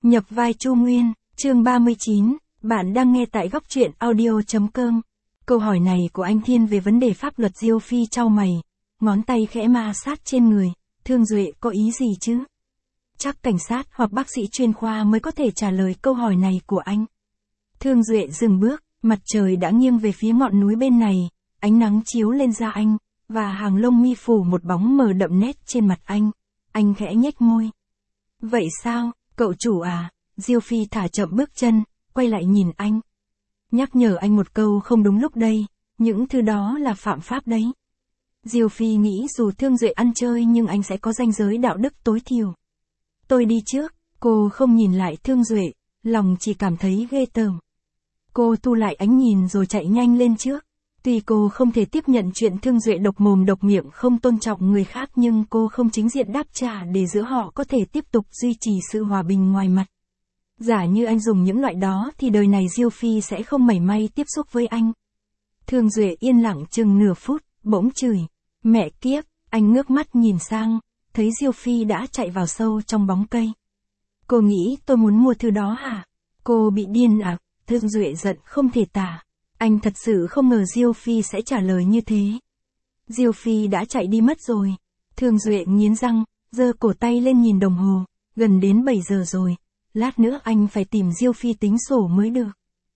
Nhập vai Chu Nguyên, chương 39, bạn đang nghe tại góc truyện audio.com. Câu hỏi này của anh thiên về vấn đề pháp luật. Diêu Phi chau mày, ngón tay khẽ ma sát trên người. Thương Duệ có ý gì chứ? Chắc cảnh sát hoặc bác sĩ chuyên khoa mới có thể trả lời câu hỏi này của anh. Thương Duệ dừng bước, mặt trời đã nghiêng về phía ngọn núi bên này, ánh nắng chiếu lên da anh, và hàng lông mi phủ một bóng mờ đậm nét trên mặt anh. Anh khẽ nhếch môi. Vậy sao, cậu chủ à? Diêu Phi thả chậm bước chân, quay lại nhìn anh. Nhắc nhở anh một câu không đúng lúc đây, những thứ đó là phạm pháp đấy. Diêu Phi nghĩ dù Thương Duệ ăn chơi nhưng anh sẽ có ranh giới đạo đức tối thiểu. Tôi đi trước, cô không nhìn lại Thương Duệ, lòng chỉ cảm thấy ghê tởm. Cô thu lại ánh nhìn rồi chạy nhanh lên trước. Tuy cô không thể tiếp nhận chuyện Thương Duệ độc mồm độc miệng không tôn trọng người khác, nhưng cô không chính diện đáp trả để giữa họ có thể tiếp tục duy trì sự hòa bình ngoài mặt. Giả như anh dùng những loại đó thì đời này Diêu Phi sẽ không mảy may tiếp xúc với anh. Thương Duệ yên lặng chừng nửa phút, bỗng chửi. Mẹ kiếp, anh ngước mắt nhìn sang, thấy Diêu Phi đã chạy vào sâu trong bóng cây. Cô nghĩ tôi muốn mua thứ đó hả? Cô bị điên à? Thương Duệ giận không thể tả. Anh thật sự không ngờ Diêu Phi sẽ trả lời như thế. Diêu Phi đã chạy đi mất rồi. Thương Duệ nghiến răng, giơ cổ tay lên nhìn đồng hồ. Gần đến 7 giờ rồi. Lát nữa anh phải tìm Diêu Phi tính sổ mới được.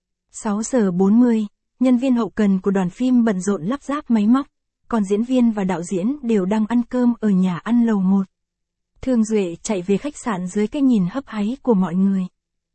6 giờ 40, nhân viên hậu cần của đoàn phim bận rộn lắp ráp máy móc. Còn diễn viên và đạo diễn đều đang ăn cơm ở nhà ăn lầu 1. Thương Duệ chạy về khách sạn dưới cái nhìn hấp háy của mọi người.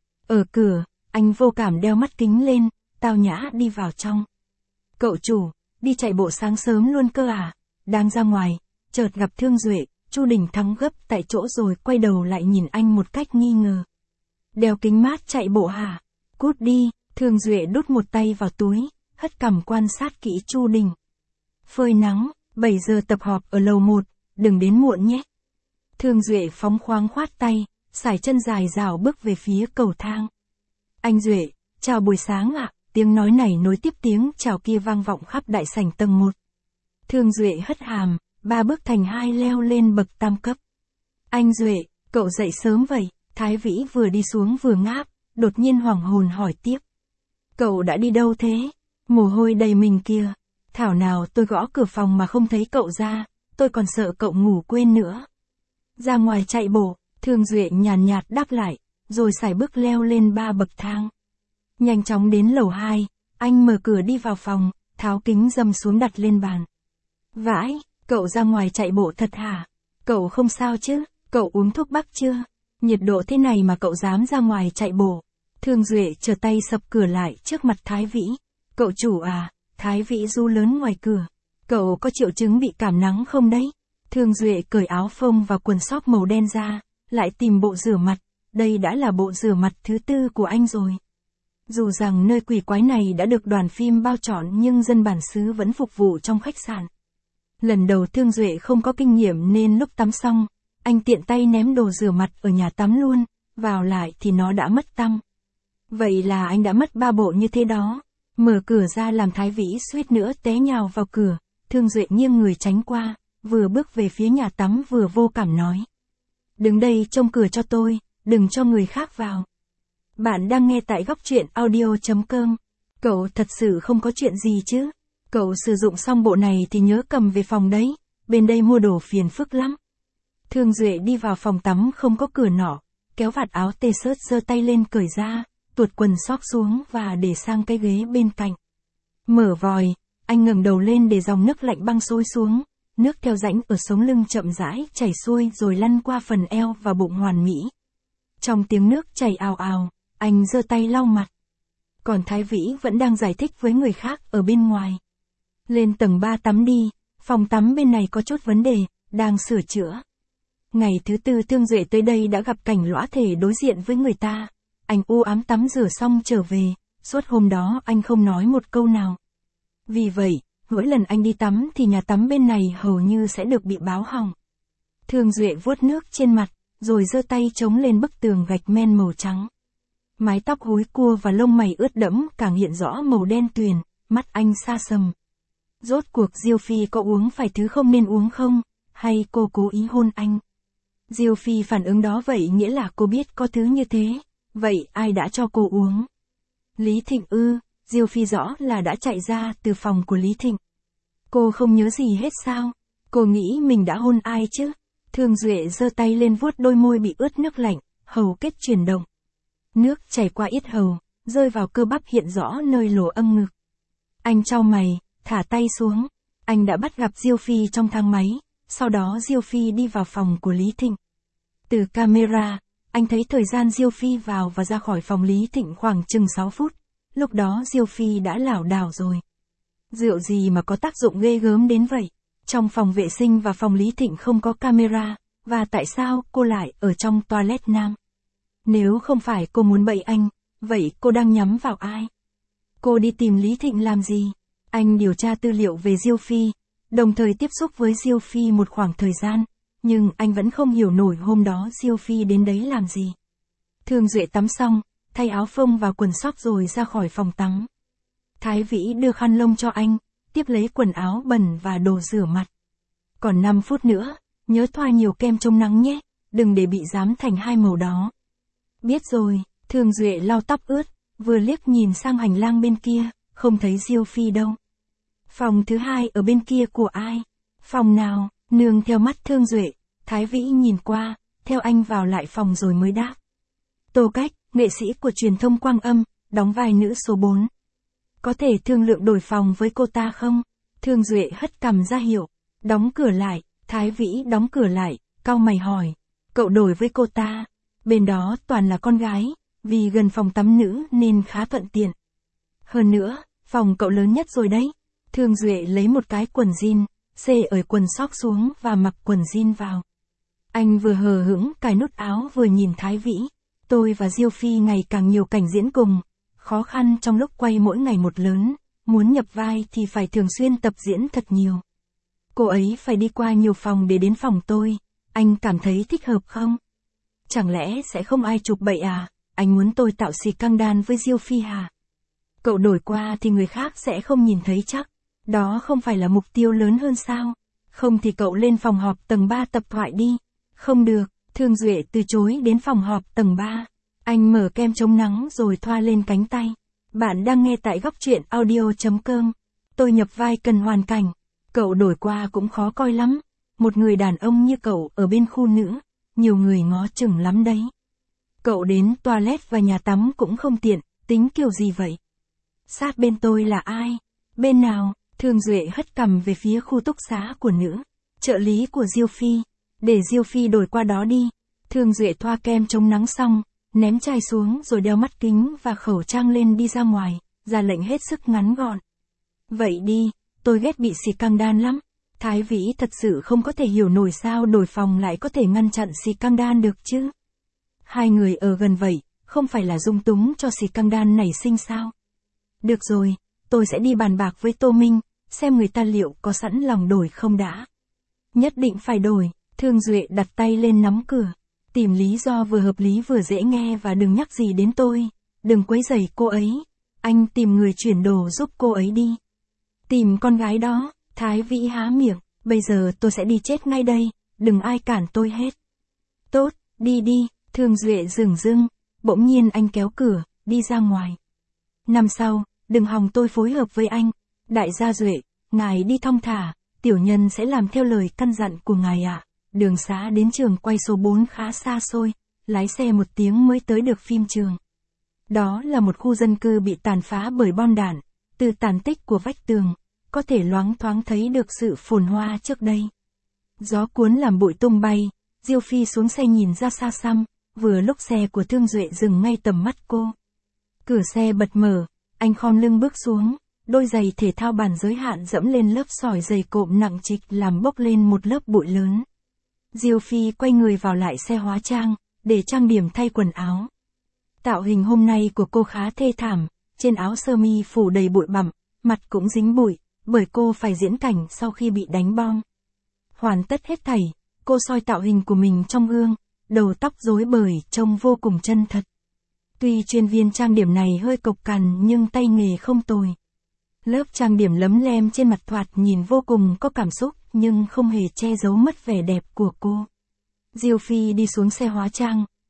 Ở cửa, anh vô cảm đeo mắt kính lên, tao nhã đi vào trong. Cậu chủ, đi chạy bộ sáng sớm luôn cơ à? Đang ra ngoài, chợt gặp Thương Duệ, Chu Đình Thắng gấp tại chỗ rồi quay đầu lại nhìn anh một cách nghi ngờ. Đeo kính mát chạy bộ hả? Cút đi. Thương Duệ đút một tay vào túi, hất cằm quan sát kỹ Chu Đình. Phơi nắng, 7 giờ tập họp ở lầu 1, đừng đến muộn nhé. Thương Duệ phóng khoáng khoát tay, sải chân dài dào bước về phía cầu thang. Anh Duệ, chào buổi sáng ạ. Tiếng nói này nối tiếp tiếng chào kia vang vọng khắp đại sảnh tầng 1. Thương Duệ hất hàm, 3 bước thành 2 leo lên bậc tam cấp. Anh Duệ, cậu dậy sớm vậy? Thái Vĩ vừa đi xuống vừa ngáp, đột nhiên hoảng hồn hỏi tiếp. Cậu đã đi đâu thế? Mồ hôi đầy mình kìa. Thảo nào tôi gõ cửa phòng mà không thấy cậu ra, tôi còn sợ cậu ngủ quên nữa. Ra ngoài chạy bộ, Thương Duệ nhàn nhạt đáp lại, rồi sải bước leo lên 3 bậc thang. Nhanh chóng đến lầu 2, anh mở cửa đi vào phòng, tháo kính râm xuống đặt lên bàn. Vãi, cậu ra ngoài chạy bộ thật hả? Cậu không sao chứ? Cậu uống thuốc bắc chưa? Nhiệt độ thế này mà cậu dám ra ngoài chạy bộ. Thương Duệ trở tay sập cửa lại trước mặt Thái Vĩ. Cậu chủ à? Thái Vĩ ru lớn ngoài cửa. Cậu có triệu chứng bị cảm nắng không đấy? Thương Duệ cởi áo phông và quần sóc màu đen ra, lại tìm bộ rửa mặt. Đây đã là bộ rửa mặt thứ 4 của anh rồi. Dù rằng nơi quỷ quái này đã được đoàn phim bao trọn nhưng dân bản xứ vẫn phục vụ trong khách sạn. Lần đầu Thương Duệ không có kinh nghiệm nên lúc tắm xong, anh tiện tay ném đồ rửa mặt ở nhà tắm luôn, vào lại thì nó đã mất tăm. Vậy là anh đã mất 3 bộ như thế đó. Mở cửa ra làm Thái Vĩ suýt nữa té nhào vào cửa. Thương Duệ nghiêng người tránh qua, vừa bước về phía nhà tắm vừa vô cảm nói. Đứng đây trông cửa cho tôi, đừng cho người khác vào. Bạn đang nghe tại góc truyện audio.com. Cậu thật sự không có chuyện gì chứ? Cậu sử dụng xong bộ này thì nhớ cầm về phòng đấy, bên đây mua đồ phiền phức lắm. Thương Duệ đi vào phòng tắm không có cửa nọ, kéo vạt áo t-shirt giơ tay lên cởi ra, tuột quần sóc xuống và để sang cái ghế bên cạnh. Mở vòi, anh ngẩng đầu lên để dòng nước lạnh băng xối xuống, nước theo rãnh ở sống lưng chậm rãi chảy xuôi rồi lăn qua phần eo và bụng hoàn mỹ. Trong tiếng nước chảy ào ào, anh giơ tay lau mặt. Còn Thái Vĩ vẫn đang giải thích với người khác ở bên ngoài. Lên tầng 3 tắm đi, phòng tắm bên này có chút vấn đề, đang sửa chữa. Ngày thứ 4 Thương Duệ tới đây đã gặp cảnh lõa thể đối diện với người ta. Anh u ám tắm rửa xong trở về, suốt hôm đó anh không nói một câu nào. Vì vậy, mỗi lần anh đi tắm thì nhà tắm bên này hầu như sẽ được bị báo hỏng. Thương Duệ vuốt nước trên mặt, rồi giơ tay chống lên bức tường gạch men màu trắng. Mái tóc húi cua và lông mày ướt đẫm càng hiện rõ màu đen tuyền, mắt anh xa sầm. Rốt cuộc Diêu Phi có uống phải thứ không nên uống không, hay cô cố ý hôn anh? Diêu Phi phản ứng đó vậy nghĩa là cô biết có thứ như thế, Vậy ai đã cho cô uống? Lý Thịnh ư? Diêu Phi rõ là đã chạy ra từ phòng của Lý Thịnh. Cô không nhớ gì hết sao? Cô nghĩ mình đã hôn ai chứ? Thương Duệ giơ tay lên vuốt đôi môi bị ướt nước lạnh, hầu kết chuyển động. Nước chảy qua yết hầu, rơi vào cơ bắp hiện rõ nơi lỗ âm ngực. Anh chau mày, thả tay xuống. Anh đã bắt gặp Diêu Phi trong thang máy, sau đó Diêu Phi đi vào phòng của Lý Thịnh. Từ camera, anh thấy thời gian Diêu Phi vào và ra khỏi phòng Lý Thịnh khoảng chừng 6 phút. Lúc đó Diêu Phi đã lảo đảo rồi. Rượu gì mà có tác dụng ghê gớm đến vậy? Trong phòng vệ sinh và phòng Lý Thịnh không có camera, và tại sao cô lại ở trong toilet nam? Nếu không phải cô muốn bậy anh, vậy cô đang nhắm vào ai? Cô đi tìm Lý Thịnh làm gì? Anh điều tra tư liệu về Diêu Phi, đồng thời tiếp xúc với Diêu Phi một khoảng thời gian, nhưng anh vẫn không hiểu nổi hôm đó Diêu Phi đến đấy làm gì. Thương Duệ tắm xong, thay áo phông và quần sóc rồi ra khỏi phòng tắm. Thái Vĩ đưa khăn lông cho anh, tiếp lấy quần áo bẩn và đồ rửa mặt. Còn 5 phút nữa, nhớ thoa nhiều kem chống nắng nhé, đừng để bị rám thành hai màu đó. Biết rồi, Thương Duệ lau tóc ướt, vừa liếc nhìn sang hành lang bên kia, không thấy Diêu Phi đâu. Phòng thứ hai ở bên kia của ai? Phòng nào? Nương theo mắt Thương Duệ, Thái Vĩ nhìn qua, theo anh vào lại phòng rồi mới đáp. Tô Cách, nghệ sĩ của truyền thông Quang Âm, đóng vai nữ số 4. Có thể thương lượng đổi phòng với cô ta không? Thương Duệ hất cằm ra hiệu. Đóng cửa lại, Thái Vĩ đóng cửa lại, cau mày hỏi. Cậu đổi với cô ta? Bên đó toàn là con gái, vì gần phòng tắm nữ nên khá thuận tiện. Hơn nữa, phòng cậu lớn nhất rồi đấy. Thương Duệ lấy một cái quần jean, xê ở quần sóc xuống và mặc quần jean vào. Anh vừa hờ hững cài nút áo vừa nhìn Thái Vĩ. Tôi và Diêu Phi ngày càng nhiều cảnh diễn cùng. Khó khăn trong lúc quay mỗi ngày một lớn, muốn nhập vai thì phải thường xuyên tập diễn thật nhiều. Cô ấy phải đi qua nhiều phòng để đến phòng tôi. Anh cảm thấy thích hợp không? Chẳng lẽ sẽ không ai chụp bậy à? Anh muốn tôi tạo xì căng đan với Diêu Phi hả? Cậu đổi qua thì người khác sẽ không nhìn thấy chắc. Đó không phải là mục tiêu lớn hơn sao? Không thì cậu lên phòng họp tầng 3 tập thoại đi. Không được, Thương Duệ từ chối đến phòng họp tầng 3. Anh mở kem chống nắng rồi thoa lên cánh tay. Bạn đang nghe tại góc truyện audio.com. Tôi nhập vai cần hoàn cảnh. Cậu đổi qua cũng khó coi lắm. Một người đàn ông như cậu ở bên khu nữ, nhiều người ngó chừng lắm đấy. Cậu đến toilet và nhà tắm cũng không tiện, tính kiểu gì vậy? Sát bên tôi là ai? Bên nào? Thương Duệ hất cằm về phía khu túc xá của nữ. Trợ lý của Diêu Phi. Để Diêu Phi đổi qua đó đi. Thương Duệ thoa kem chống nắng xong, ném chai xuống rồi đeo mắt kính và khẩu trang lên đi ra ngoài, ra lệnh hết sức ngắn gọn. Vậy đi, tôi ghét bị xì căng đan lắm. Thái Vĩ thật sự không có thể hiểu nổi sao đổi phòng lại có thể ngăn chặn xì căng đan được chứ. Hai người ở gần vậy, không phải là dung túng cho xì căng đan nảy sinh sao. Được rồi, tôi sẽ đi bàn bạc với Tô Minh, xem người ta liệu có sẵn lòng đổi không đã. Nhất định phải đổi. Thương Duệ đặt tay lên nắm cửa. Tìm lý do vừa hợp lý vừa dễ nghe và đừng nhắc gì đến tôi. Đừng quấy rầy cô ấy. Anh tìm người chuyển đồ giúp cô ấy đi. Tìm con gái đó. Thái Vĩ há miệng. Bây giờ tôi sẽ đi chết ngay đây. Đừng ai cản tôi hết. Tốt, đi đi. Thương Duệ dửng dưng. Bỗng nhiên anh kéo cửa, đi ra ngoài. Năm sau, đừng hòng tôi phối hợp với anh. Đại gia Duệ, ngài đi thong thả. Tiểu nhân sẽ làm theo lời căn dặn của ngài ạ. Đường xá đến trường quay số 4 khá xa xôi, lái xe 1 tiếng mới tới được phim trường. Đó là một khu dân cư bị tàn phá bởi bom đạn, từ tàn tích của vách tường, có thể loáng thoáng thấy được sự phồn hoa trước đây. Gió cuốn làm bụi tung bay, Diêu Phi xuống xe nhìn ra xa xăm, vừa lúc xe của Thương Duệ dừng ngay tầm mắt cô. Cửa xe bật mở, anh khom lưng bước xuống, đôi giày thể thao bản giới hạn dẫm lên lớp sỏi dày cộm nặng trịch làm bốc lên một lớp bụi lớn. Diêu Phi quay người vào lại xe hóa trang, để trang điểm thay quần áo. Tạo hình hôm nay của cô khá thê thảm, trên áo sơ mi phủ đầy bụi bặm, mặt cũng dính bụi, bởi cô phải diễn cảnh sau khi bị đánh bom. Hoàn tất hết thảy, cô soi tạo hình của mình trong gương, đầu tóc rối bời trông vô cùng chân thật. Tuy chuyên viên trang điểm này hơi cộc cằn nhưng tay nghề không tồi. Lớp trang điểm lấm lem trên mặt thoạt nhìn vô cùng có cảm xúc nhưng không hề che giấu mất vẻ đẹp của cô. Diêu Phi đi xuống xe hóa trang,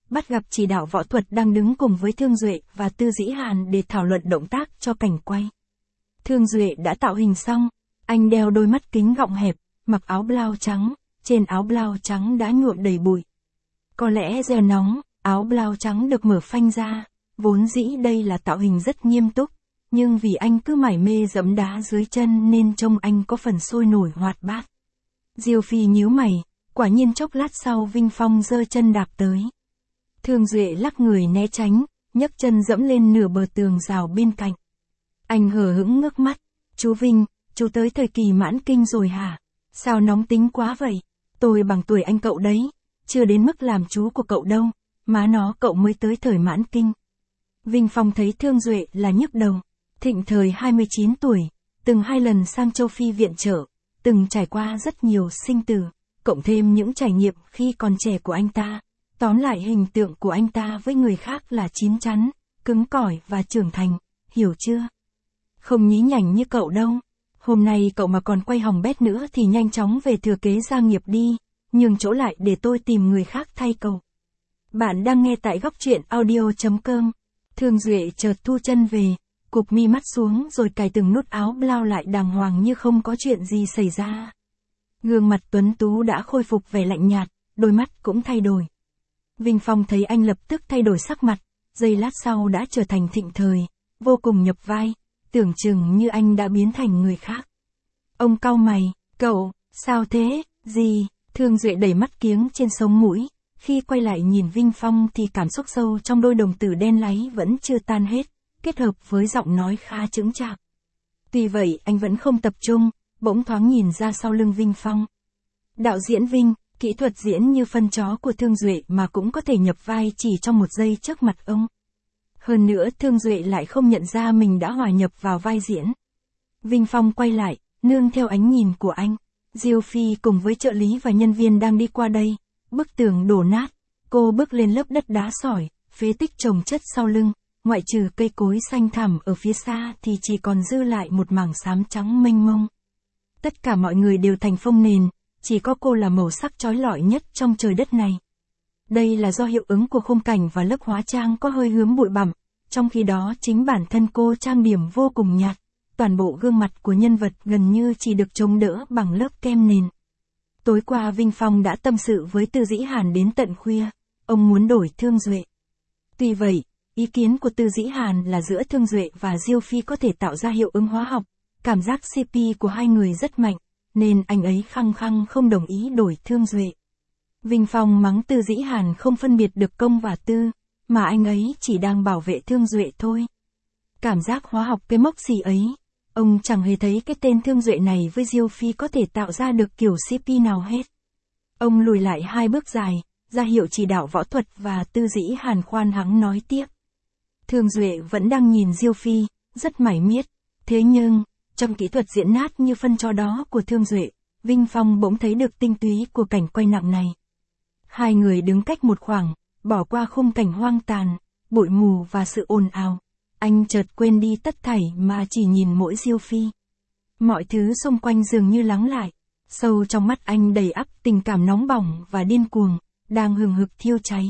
bắt gặp chỉ đạo võ thuật đang đứng cùng với Thương Duệ và Tư Dĩ Hàn để thảo luận động tác cho cảnh quay. Thương Duệ đã tạo hình xong, anh đeo đôi mắt kính gọng hẹp, mặc áo blau trắng, trên áo blau trắng đã nhuộm đầy bụi. Có lẽ do nóng, áo blau trắng được mở phanh ra, vốn dĩ đây là tạo hình rất nghiêm túc, nhưng vì anh cứ mải mê giẫm đá dưới chân nên trông anh có phần sôi nổi hoạt bát. Diêu Phi nhíu mày, quả nhiên chốc lát sau Vinh Phong giơ chân đạp tới. Thương Duệ lắc người né tránh, nhấc chân dẫm lên nửa bờ tường rào bên cạnh. Anh hờ hững ngước mắt, chú Vinh, chú tới thời kỳ mãn kinh rồi hả? Sao nóng tính quá vậy? Tôi bằng tuổi anh cậu đấy, chưa đến mức làm chú của cậu đâu, má nó cậu mới tới thời mãn kinh. Vinh Phong thấy Thương Duệ là nhức đầu, thịnh thời 29 tuổi, từng 2 lần sang châu Phi viện trợ, từng trải qua rất nhiều sinh tử, cộng thêm những trải nghiệm khi còn trẻ của anh ta. Tóm lại hình tượng của anh ta với người khác là chín chắn, cứng cỏi và trưởng thành, hiểu chưa? Không nhí nhảnh như cậu đâu. Hôm nay cậu mà còn quay hỏng bét nữa thì nhanh chóng về thừa kế gia nghiệp đi, nhường chỗ lại để tôi tìm người khác thay cậu. Bạn đang nghe tại góc truyện audio.com. Thương Duệ chợt thu chân về, cụp mi mắt xuống rồi cài từng nút áo blau lại đàng hoàng như không có chuyện gì xảy ra. Gương mặt tuấn tú đã khôi phục vẻ lạnh nhạt, đôi mắt cũng thay đổi. Vinh Phong thấy anh lập tức thay đổi sắc mặt, giây lát sau đã trở thành thịnh thời, vô cùng nhập vai, tưởng chừng như anh đã biến thành người khác. Ông cau mày, cậu, sao thế, gì? Thương Duệ đẩy mắt kiếng trên sống mũi, khi quay lại nhìn Vinh Phong thì cảm xúc sâu trong đôi đồng tử đen láy vẫn chưa tan hết, kết hợp với giọng nói khá chững chạc. Tuy vậy anh vẫn không tập trung, bỗng thoáng nhìn ra sau lưng Vinh Phong. Đạo diễn Vinh, kỹ thuật diễn như phân chó của Thương Duệ mà cũng có thể nhập vai chỉ trong một giây trước mặt ông. Hơn nữa Thương Duệ lại không nhận ra mình đã hòa nhập vào vai diễn. Vinh Phong quay lại, nương theo ánh nhìn của anh. Diêu Phi cùng với trợ lý và nhân viên đang đi qua đây. Bức tường đổ nát, cô bước lên lớp đất đá sỏi, phế tích chồng chất sau lưng. Ngoại trừ cây cối xanh thẳm ở phía xa thì chỉ còn dư lại một mảng xám trắng mênh mông. Tất cả mọi người đều thành phông nền, chỉ có cô là màu sắc chói lọi nhất trong trời đất này. Đây là do hiệu ứng của khung cảnh và lớp hóa trang có hơi hướng bụi bặm, trong khi đó chính bản thân cô trang điểm vô cùng nhạt, toàn bộ gương mặt của nhân vật gần như chỉ được chống đỡ bằng lớp kem nền. Tối qua Vinh Phong đã tâm sự với Tư Dĩ Hàn đến tận khuya, ông muốn đổi Thương Duệ. Tuy vậy, ý kiến của Tư Dĩ Hàn là giữa Thương Duệ và Diêu Phi có thể tạo ra hiệu ứng hóa học, cảm giác CP của hai người rất mạnh, nên anh ấy khăng khăng không đồng ý đổi Thương Duệ. Vinh Phong mắng Tư Dĩ Hàn không phân biệt được công và tư, mà anh ấy chỉ đang bảo vệ Thương Duệ thôi. Cảm giác hóa học cái mốc gì ấy, ông chẳng hề thấy cái tên Thương Duệ này với Diêu Phi có thể tạo ra được kiểu CP nào hết. Ông lùi lại 2 bước dài, ra hiệu chỉ đạo võ thuật và Tư Dĩ Hàn khoan hắng nói tiếp. Thương Duệ vẫn đang nhìn Diêu Phi, rất mải miết, thế nhưng, trong kỹ thuật diễn nát như phân chó đó của Thương Duệ, Vinh Phong bỗng thấy được tinh túy của cảnh quay nặng này. Hai người đứng cách một khoảng, bỏ qua khung cảnh hoang tàn, bụi mù và sự ồn ào. Anh chợt quên đi tất thảy mà chỉ nhìn mỗi Diêu Phi. Mọi thứ xung quanh dường như lắng lại, sâu trong mắt anh đầy ắp tình cảm nóng bỏng và điên cuồng, đang hừng hực thiêu cháy.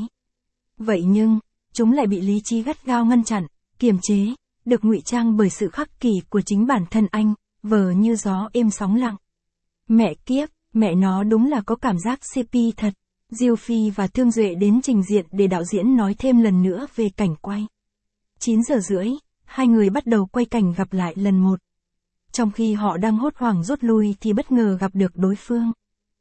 Vậy nhưng, chúng lại bị lý trí gắt gao ngăn chặn, kiềm chế, được ngụy trang bởi sự khắc kỷ của chính bản thân anh, vờ như gió êm sóng lặng. Mẹ kiếp, mẹ nó đúng là có cảm giác CP thật. Diêu Phi và Thương Duệ đến trình diện để đạo diễn nói thêm lần nữa về cảnh quay. 9 giờ rưỡi, hai người bắt đầu quay cảnh gặp lại lần một. Trong khi họ đang hốt hoảng rút lui thì bất ngờ gặp được đối phương.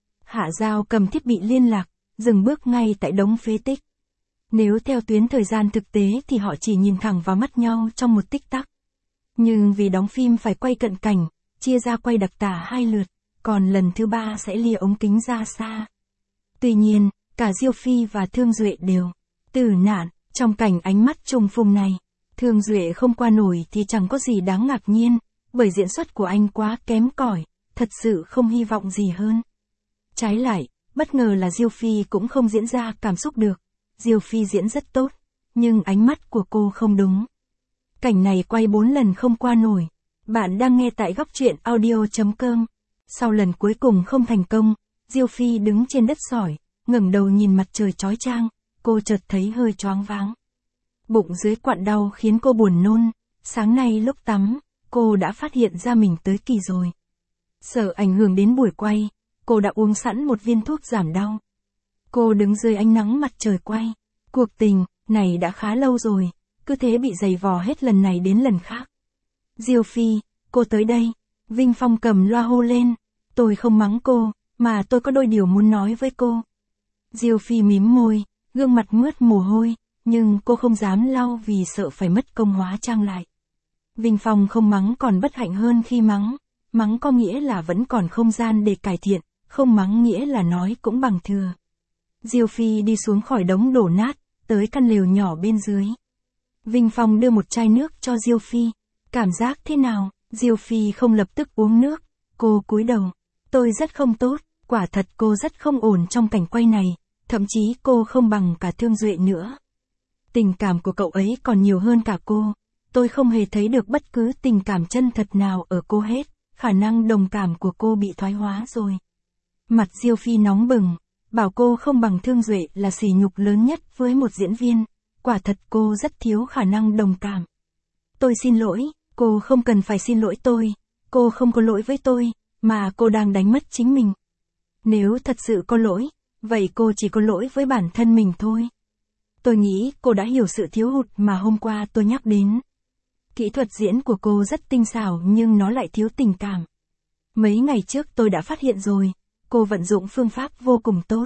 Hạ Giao cầm thiết bị liên lạc, dừng bước ngay tại đống phế tích. Nếu theo tuyến thời gian thực tế thì họ chỉ nhìn thẳng vào mắt nhau trong một tích tắc. Nhưng vì đóng phim phải quay cận cảnh, chia ra quay đặc tả 2 lượt, còn lần thứ 3 sẽ lia ống kính ra xa. Tuy nhiên, cả Diêu Phi và Thương Duệ đều tử nạn trong cảnh ánh mắt trùng phùng này. Thương Duệ không qua nổi thì chẳng có gì đáng ngạc nhiên, bởi diễn xuất của anh quá kém cỏi, thật sự không hy vọng gì hơn. Trái lại, bất ngờ là Diêu Phi cũng không diễn ra cảm xúc được. Diêu Phi diễn rất tốt, nhưng ánh mắt của cô không đúng. Cảnh này quay 4 lần không qua nổi. Bạn đang nghe tại góc truyện audio.com. Sau lần cuối cùng không thành công, Diêu Phi đứng trên đất sỏi, ngẩng đầu nhìn mặt trời chói chang, cô chợt thấy hơi choáng váng. Bụng dưới quặn đau khiến cô buồn nôn, sáng nay lúc tắm, cô đã phát hiện ra mình tới kỳ rồi. Sợ ảnh hưởng đến buổi quay, cô đã uống sẵn một viên thuốc giảm đau. Cô đứng dưới ánh nắng mặt trời quay. Cuộc tình này đã khá lâu rồi, cứ thế bị giày vò hết lần này đến lần khác. Diêu Phi, cô tới đây. Vinh Phong cầm loa hô lên. Tôi không mắng cô, mà tôi có đôi điều muốn nói với cô. Diêu Phi mím môi, gương mặt mướt mồ hôi, nhưng cô không dám lau vì sợ phải mất công hóa trang lại. Vinh Phong không mắng còn bất hạnh hơn khi mắng. Mắng có nghĩa là vẫn còn không gian để cải thiện, không mắng nghĩa là nói cũng bằng thừa. Diêu Phi đi xuống khỏi đống đổ nát, tới căn lều nhỏ bên dưới. Vinh Phong đưa một chai nước cho Diêu Phi. Cảm giác thế nào? Diêu Phi không lập tức uống nước. Cô cúi đầu. Tôi rất không tốt, quả thật cô rất không ổn trong cảnh quay này, thậm chí cô không bằng cả Thương Duệ nữa. Tình cảm của cậu ấy còn nhiều hơn cả cô. Tôi không hề thấy được bất cứ tình cảm chân thật nào ở cô hết, khả năng đồng cảm của cô bị thoái hóa rồi. Mặt Diêu Phi nóng bừng, bảo cô không bằng Thương Duệ là sỉ nhục lớn nhất với một diễn viên, quả thật cô rất thiếu khả năng đồng cảm. Tôi xin lỗi, cô không cần phải xin lỗi tôi, cô không có lỗi với tôi, mà cô đang đánh mất chính mình. Nếu thật sự có lỗi, vậy cô chỉ có lỗi với bản thân mình thôi. Tôi nghĩ cô đã hiểu sự thiếu hụt mà hôm qua tôi nhắc đến. Kỹ thuật diễn của cô rất tinh xảo nhưng nó lại thiếu tình cảm. Mấy ngày trước tôi đã phát hiện rồi, cô vận dụng phương pháp vô cùng tốt.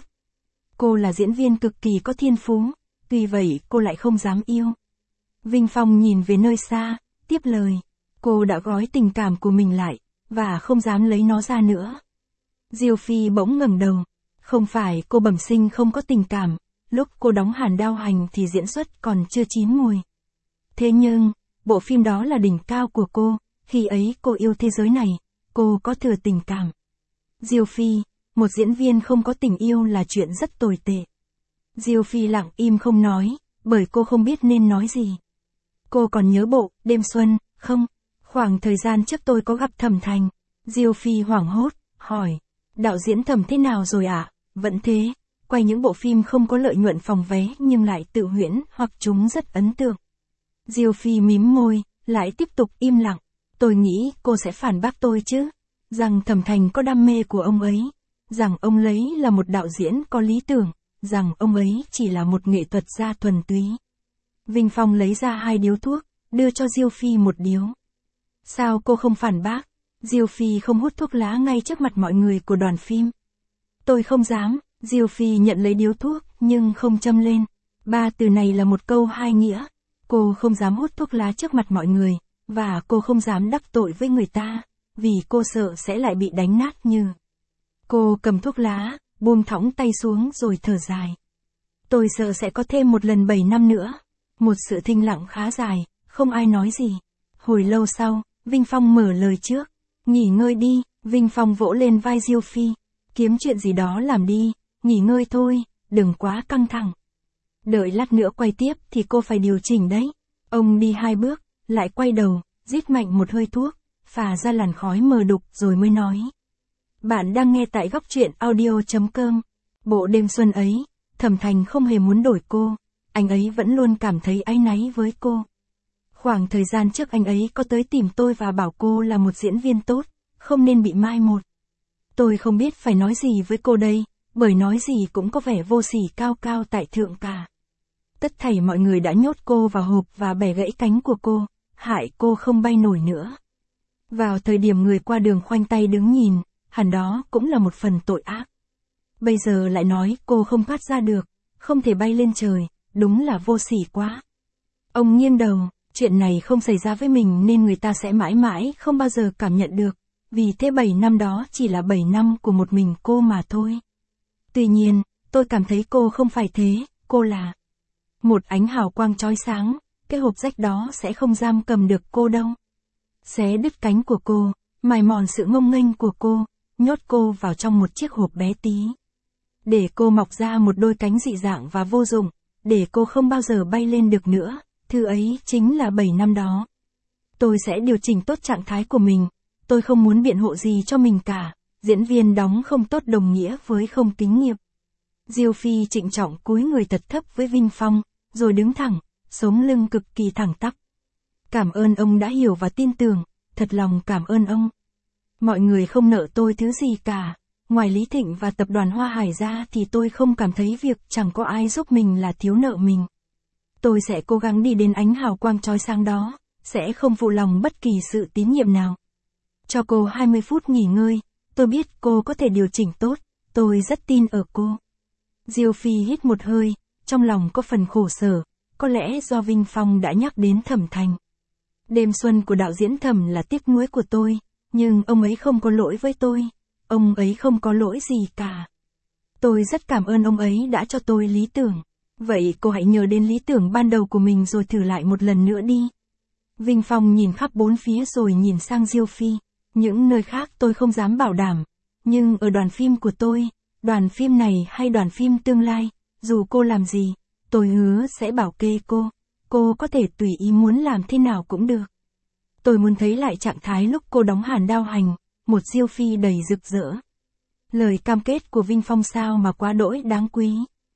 Cô là diễn viên cực kỳ có thiên phú, tuy vậy cô lại không dám yêu. Vinh Phong nhìn về nơi xa, tiếp lời. Cô đã gói tình cảm của mình lại, và không dám lấy nó ra nữa. Diêu Phi bỗng ngẩng đầu. Không phải cô bẩm sinh không có tình cảm, lúc cô đóng Hàn Đao Hành thì diễn xuất còn chưa chín mùi. Thế nhưng, bộ phim đó là đỉnh cao của cô, khi ấy cô yêu thế giới này, cô có thừa tình cảm. Diêu Phi, một diễn viên không có tình yêu là chuyện rất tồi tệ. Diêu Phi lặng im không nói, bởi cô không biết nên nói gì. Cô còn nhớ bộ Đêm Xuân, không? Khoảng thời gian trước tôi có gặp Thẩm Thành. Diêu Phi hoảng hốt, hỏi. Đạo diễn Thẩm thế nào rồi ạ? Vẫn thế, quay những bộ phim không có lợi nhuận phòng vé nhưng lại tự huyễn hoặc chúng rất ấn tượng. Diêu Phi mím môi, lại tiếp tục im lặng. Tôi nghĩ cô sẽ phản bác tôi chứ. Rằng Thẩm Thành có đam mê của ông ấy. Rằng ông ấy là một đạo diễn có lý tưởng. Rằng ông ấy chỉ là một nghệ thuật gia thuần túy. Vinh Phong lấy ra 2 điếu thuốc, đưa cho Diêu Phi một điếu. Sao cô không phản bác? Diêu Phi không hút thuốc lá ngay trước mặt mọi người của đoàn phim. Tôi không dám. Diêu Phi nhận lấy điếu thuốc, nhưng không châm lên. 3 từ này là một câu 2 nghĩa. Cô không dám hút thuốc lá trước mặt mọi người, và cô không dám đắc tội với người ta, vì cô sợ sẽ lại bị đánh nát như. Cô cầm thuốc lá, buông thõng tay xuống rồi thở dài. Tôi sợ sẽ có thêm một lần 7 năm nữa. Một sự thinh lặng khá dài, không ai nói gì. Hồi lâu sau, Vinh Phong mở lời trước. Nghỉ ngơi đi, Vinh Phong vỗ lên vai Diêu Phi. Kiếm chuyện gì đó làm đi, nghỉ ngơi thôi, đừng quá căng thẳng. Đợi lát nữa quay tiếp thì cô phải điều chỉnh đấy. Ông đi 2 bước, lại quay đầu, rít mạnh một hơi thuốc, phả ra làn khói mờ đục rồi mới nói. Bạn đang nghe tại góc truyện audio.com. Bộ Đêm Xuân ấy, Thẩm Thành không hề muốn đổi cô, anh ấy vẫn luôn cảm thấy áy náy với cô. Khoảng thời gian trước anh ấy có tới tìm tôi và bảo cô là một diễn viên tốt, không nên bị mai một. Tôi không biết phải nói gì với cô đây, bởi nói gì cũng có vẻ vô sỉ cao cao tại thượng cả. Tất thảy mọi người đã nhốt cô vào hộp và bẻ gãy cánh của cô, hại cô không bay nổi nữa. Vào thời điểm người qua đường khoanh tay đứng nhìn, hẳn đó cũng là một phần tội ác. Bây giờ lại nói cô không thoát ra được, không thể bay lên trời, đúng là vô sỉ quá. Ông nghiêng đầu, chuyện này không xảy ra với mình nên người ta sẽ mãi mãi không bao giờ cảm nhận được, vì thế 7 năm đó chỉ là 7 năm của một mình cô mà thôi. Tuy nhiên, tôi cảm thấy cô không phải thế, cô là một ánh hào quang chói sáng, cái hộp rách đó sẽ không giam cầm được cô đâu. Xé đứt cánh của cô, mài mòn sự ngông nghênh của cô, nhốt cô vào trong một chiếc hộp bé tí. Để cô mọc ra một đôi cánh dị dạng và vô dụng, để cô không bao giờ bay lên được nữa, thứ ấy chính là 7 năm đó. Tôi sẽ điều chỉnh tốt trạng thái của mình, tôi không muốn biện hộ gì cho mình cả, diễn viên đóng không tốt đồng nghĩa với không kính nghiệp. Diêu Phi trịnh trọng cúi người thật thấp với Vinh Phong, rồi đứng thẳng, sống lưng cực kỳ thẳng tắp. Cảm ơn ông đã hiểu và tin tưởng, thật lòng cảm ơn ông. Mọi người không nợ tôi thứ gì cả, ngoài Lý Thịnh và tập đoàn Hoa Hải ra thì tôi không cảm thấy việc chẳng có ai giúp mình là thiếu nợ mình. Tôi sẽ cố gắng đi đến ánh hào quang chói sáng đó, sẽ không phụ lòng bất kỳ sự tín nhiệm nào. Cho cô 20 phút nghỉ ngơi, tôi biết cô có thể điều chỉnh tốt, tôi rất tin ở cô. Diêu Phi hít một hơi, trong lòng có phần khổ sở, có lẽ do Vinh Phong đã nhắc đến Thẩm Thành. Đêm xuân của đạo diễn Thẩm là tiếc nuối của tôi, nhưng ông ấy không có lỗi với tôi, ông ấy không có lỗi gì cả. Tôi rất cảm ơn ông ấy đã cho tôi lý tưởng. Vậy cô hãy nhớ đến lý tưởng ban đầu của mình rồi thử lại một lần nữa đi. Vinh Phong nhìn khắp bốn phía rồi nhìn sang Diêu Phi. Những nơi khác tôi không dám bảo đảm, nhưng ở đoàn phim của tôi, đoàn phim này hay đoàn phim tương lai, dù cô làm gì, tôi hứa sẽ bảo kê cô có thể tùy ý muốn làm thế nào cũng được. Tôi muốn thấy lại trạng thái lúc cô đóng Hàn Đao Hành, một Diêu Phi đầy rực rỡ. Lời cam kết của Vinh Phong sao mà quá đỗi đáng quý.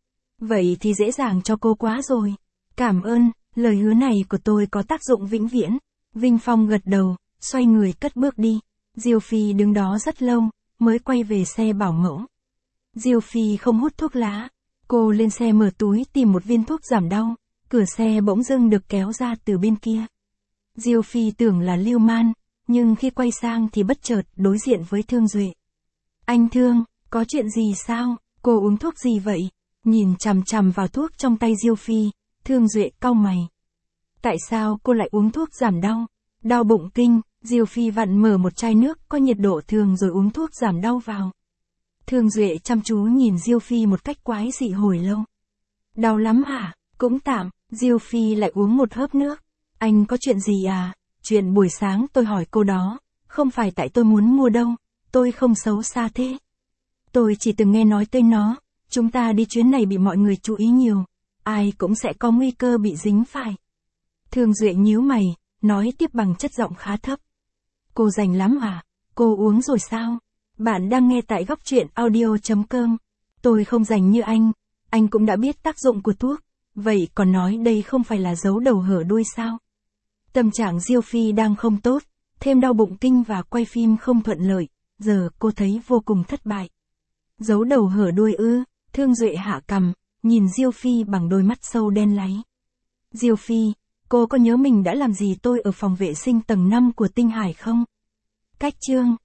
Vậy thì dễ dàng cho cô quá rồi. Cảm ơn, lời hứa này của tôi có tác dụng vĩnh viễn. Vinh Phong gật đầu, xoay người cất bước đi. Diêu Phi đứng đó rất lâu, mới quay về xe bảo mẫu. Diêu Phi không hút thuốc lá. Cô lên xe mở túi tìm một viên thuốc giảm đau. Cửa xe bỗng dưng được kéo ra từ bên kia. Diêu Phi tưởng là Lưu Man, nhưng khi quay sang thì bất chợt đối diện với Thương Duệ. Anh Thương, có chuyện gì sao? Cô uống thuốc gì vậy? Nhìn chằm chằm vào thuốc trong tay Diêu Phi, Thương Duệ cau mày. Tại sao cô lại uống thuốc giảm đau? Đau bụng kinh, Diêu Phi vặn mở một chai nước có nhiệt độ thường rồi uống thuốc giảm đau vào. Thương Duệ chăm chú nhìn Diêu Phi một cách quái dị hồi lâu. Đau lắm hả? Cũng tạm, Diêu Phi lại uống một hớp nước. Anh có chuyện gì à? Chuyện buổi sáng tôi hỏi cô đó, không phải tại tôi muốn mua đâu, tôi không xấu xa thế. Tôi chỉ từng nghe nói tên nó, chúng ta đi chuyến này bị mọi người chú ý nhiều, ai cũng sẽ có nguy cơ bị dính phải. Thương Duệ nhíu mày, nói tiếp bằng chất giọng khá thấp. Cô rành lắm à? Cô uống rồi sao? Bạn đang nghe tại góc truyện audio.com. Tôi không rành như anh cũng đã biết tác dụng của thuốc, vậy còn nói đây không phải là giấu đầu hở đuôi sao? Tâm trạng Diêu Phi đang không tốt, thêm đau bụng kinh và quay phim không thuận lợi, giờ cô thấy vô cùng thất bại. Giấu đầu hở đuôi ư? Thương Duệ hạ cằm, nhìn Diêu Phi bằng đôi mắt sâu đen láy. Diêu Phi, cô có nhớ mình đã làm gì tôi ở phòng vệ sinh tầng 5 của Tinh Hải không? Cách chương